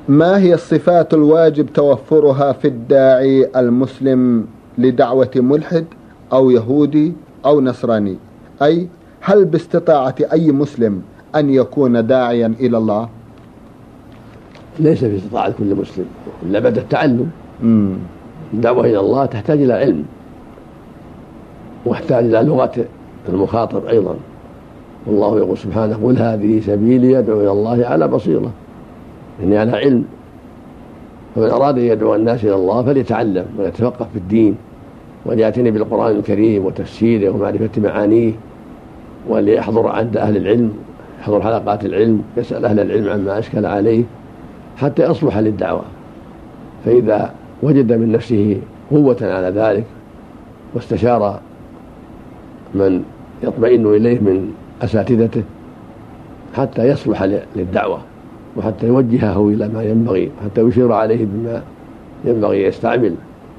ما هي الصفات الواجب توفرها في الداعي المسلم لدعوة ملحد أو يهودي أو نصراني؟ أي هل باستطاعة أي مسلم أن يكون داعيا إلى الله؟ ليس في استطاعة كل مسلم، إلا بعد التعلم. الدعوة إلى الله تحتاج إلى علم، واحتاج إلى لغة المخاطب أيضا. والله يقول سبحانه: قل هذه سبيلي يدعو إلى الله على بصيرة، يعني على علم. فمن أراد أن يدعو الناس إلى الله فليتعلم ويتفقه في الدين، وليعتني بالقرآن الكريم وتفسيره ومعرفة معانيه، وليحضر عند أهل العلم، يحضر حلقات العلم، يسأل أهل العلم عما أشكل عليه حتى يصلح للدعوة. فإذا وجد من نفسه قوة على ذلك واستشار من يطمئن إليه من أساتذته حتى يصلح للدعوة، وحتى يوجهه إلى ما ينبغي، حتى يشير عليه بما ينبغي يستعمل.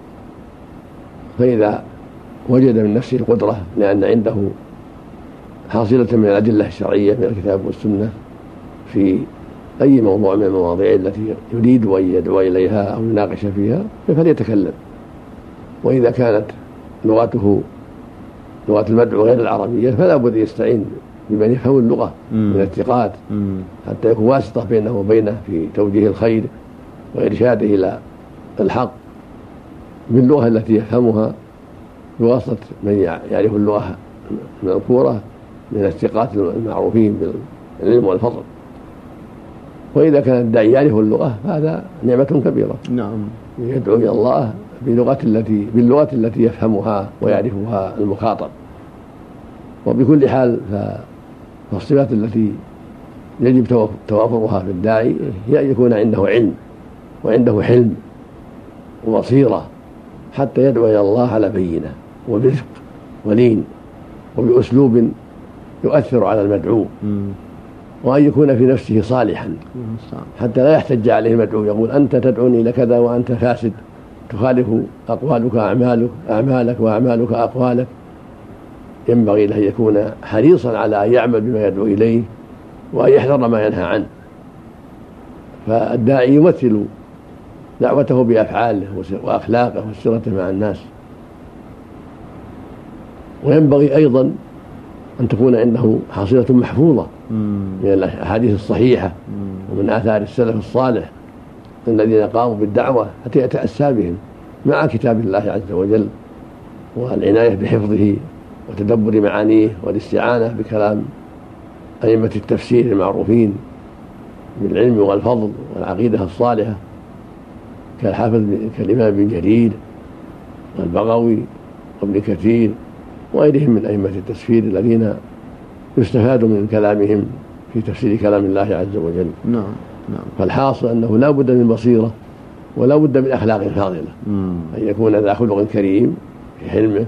فإذا وجد من نفسه القدرة لأن عنده حاصلة من الأدلة الشرعية من الكتاب والسنة في أي موضوع من المواضيع التي يريد أن يدعو إليها أو يناقش فيها فليتكلم. وإذا كانت لغته لغة المدعو غير العربية فلا بد يستعين بمن يفهم اللغة من الثقات حتى يكون واسطة بينه وبينه في توجيه الخير وإرشاده إلى الحق باللغة التي يفهمها بواسطة من يعرف اللغة المذكورة من الثقات المعروفين بالعلم والفضل. وإذا كان الداعي يعرف اللغة فهذا نعمة كبيرة. نعم. يدعو إلى الله باللغة التي يفهمها ويعرفها المخاطب. وبكل حال فالصفات التي يجب توافرها في الداعي هي أن يكون عنده علم وعنده حلم وبصيرة حتى يدعو إلى الله على بينة وبرفق ولين وبأسلوب يؤثر على المدعو، وأن يكون في نفسه صالحا حتى لا يحتج عليه المدعو يقول: أنت تدعوني إلى كذا وأنت فاسد، تخالف أقوالك أعمالك وأعمالك أقوالك. ينبغي له أن يكون حريصا على أن يعمل بما يدعو إليه وأن يحذر ما ينهى عنه. فالداعي يمثل دعوته بأفعاله وأخلاقه وسيرته مع الناس. وينبغي أيضا أن تكون عنده حصيلة محفوظة من الأحاديث الصحيحة ومن آثار السلف الصالح الذين قاموا بالدعوة حتى يتأسى بهم مع كتاب الله عز وجل، والعناية بحفظه وتدبر معانيه والاستعانة بكلام أئمة التفسير المعروفين بالعلم والفضل والعقيدة الصالحة كالإمام ابن جرير والبغوي وابن كثير وغيرهم من أئمة التفسير الذين يستفاد من كلامهم في تفسير كلام الله عز وجل. نعم. فالحاصل أنه لا بد من بصيرة ولا بد من أخلاق فاضلة، أن يكون ذا خلق كريم في حلمه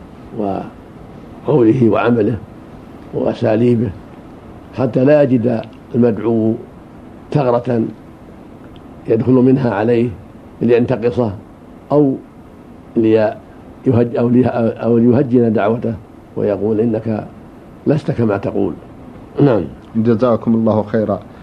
وقوله وعمله وأساليبه حتى لا يجد المدعو ثغرة يدخل منها عليه لينتقصه أو ليهجن دعوته ويقول إنك لست كما تقول. نعم. جزاكم الله خيرا.